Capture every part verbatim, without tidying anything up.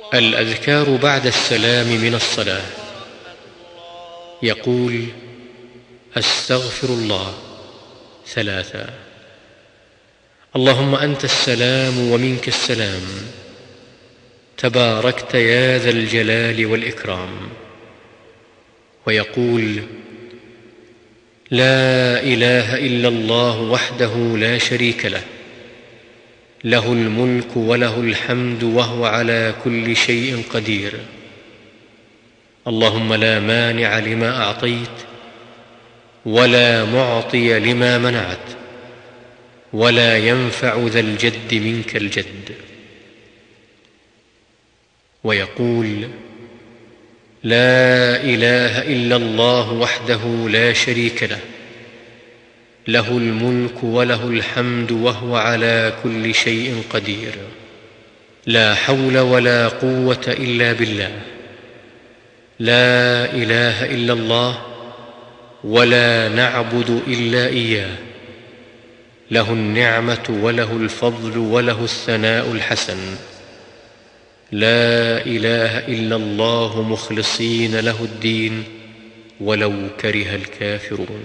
الأذكار بعد السلام من الصلاة. يقول: أستغفر الله ثلاثا. اللهم أنت السلام ومنك السلام، تباركت يا ذا الجلال والإكرام. ويقول: لا إله إلا الله وحده لا شريك له، له الملك وله الحمد وهو على كل شيء قدير. اللهم لا مانع لما أعطيت، ولا معطي لما منعت، ولا ينفع ذا الجد منك الجد. ويقول: لا إله إلا الله وحده لا شريك له، له الملك وله الحمد وهو على كل شيء قدير. لا حول ولا قوة إلا بالله. لا إله إلا الله، ولا نعبد إلا إياه، له النعمة وله الفضل وله الثناء الحسن. لا إله إلا الله مخلصين له الدين ولو كره الكافرون.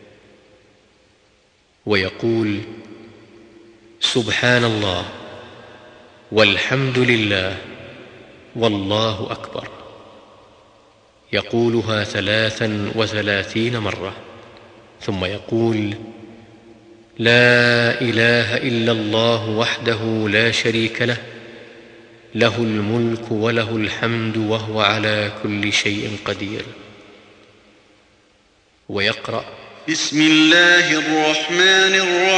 ويقول: سبحان الله والحمد لله والله أكبر. يقولها ثلاثا وثلاثين مرة، ثم يقول: لا إله إلا الله وحده لا شريك له، له الملك وله الحمد وهو على كل شيء قدير. ويقرأ: بسم الله الرحمن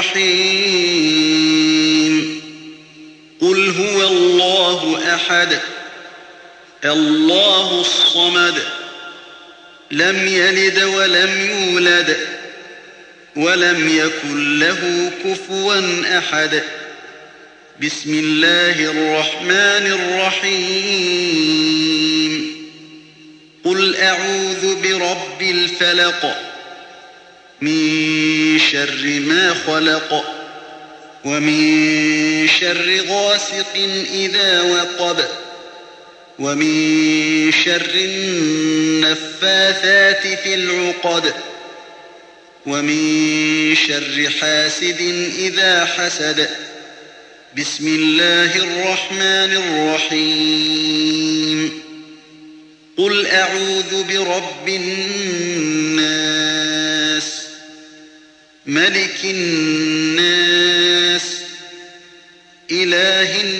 الرحيم. قل هو الله أحد، الله الصمد، لم يلد ولم يولد، ولم يكن له كفوا أحد. بسم الله الرحمن الرحيم. قل أعوذ برب الفلق، من شر ما خلق، ومن شر غاسق إذا وقب، ومن شر النفاثات في العقد، ومن شر حاسد إذا حسد. بسم الله الرحمن الرحيم. قل أعوذ برب الناس، ملك الناس، إله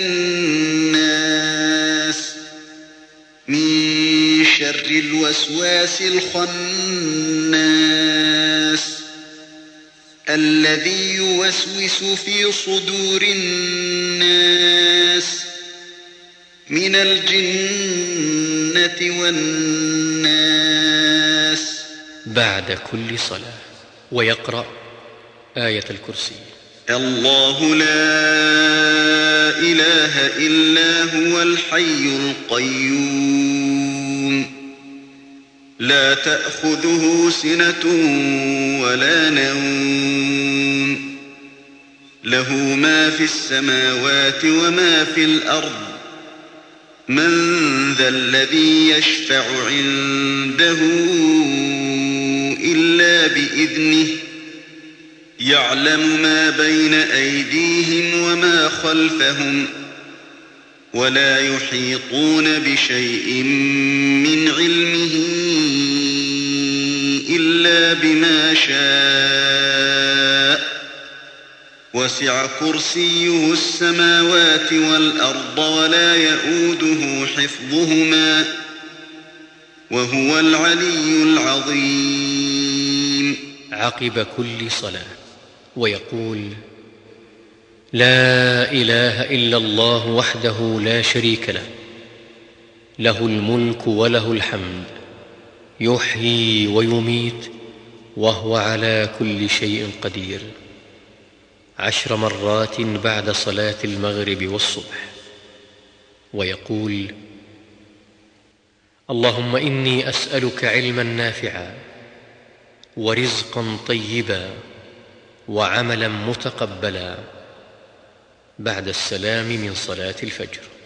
الناس، من شر الوسواس الخناس، الذي يوسوس في صدور الناس من الجنة والناس. بعد كل صلاة. ويقرأ آية الكرسي. الله لا إله إلا هو الحي القيوم، لا تأخذه سنة ولا نوم، له ما في السماوات وما في الأرض. من ذا الذي يشفع عنده إلا بإذنه، يعلم ما بين أيديهم وما خلفهم، ولا يحيطون بشيء من علمه إلا بما شاء. وسع كرسيه السماوات والأرض ولا يئوده حفظهما، وهو العلي العظيم. عقب كل صلاة. ويقول: لا إله إلا الله وحده لا شريك له، له الملك وله الحمد، يحيي ويميت وهو على كل شيء قدير. عشر مرات بعد صلاة المغرب والصبح. ويقول: اللهم إني أسألك علما نافعا، ورزقا طيبا، وعملا متقبلا، بعد السلام من صلاة الفجر.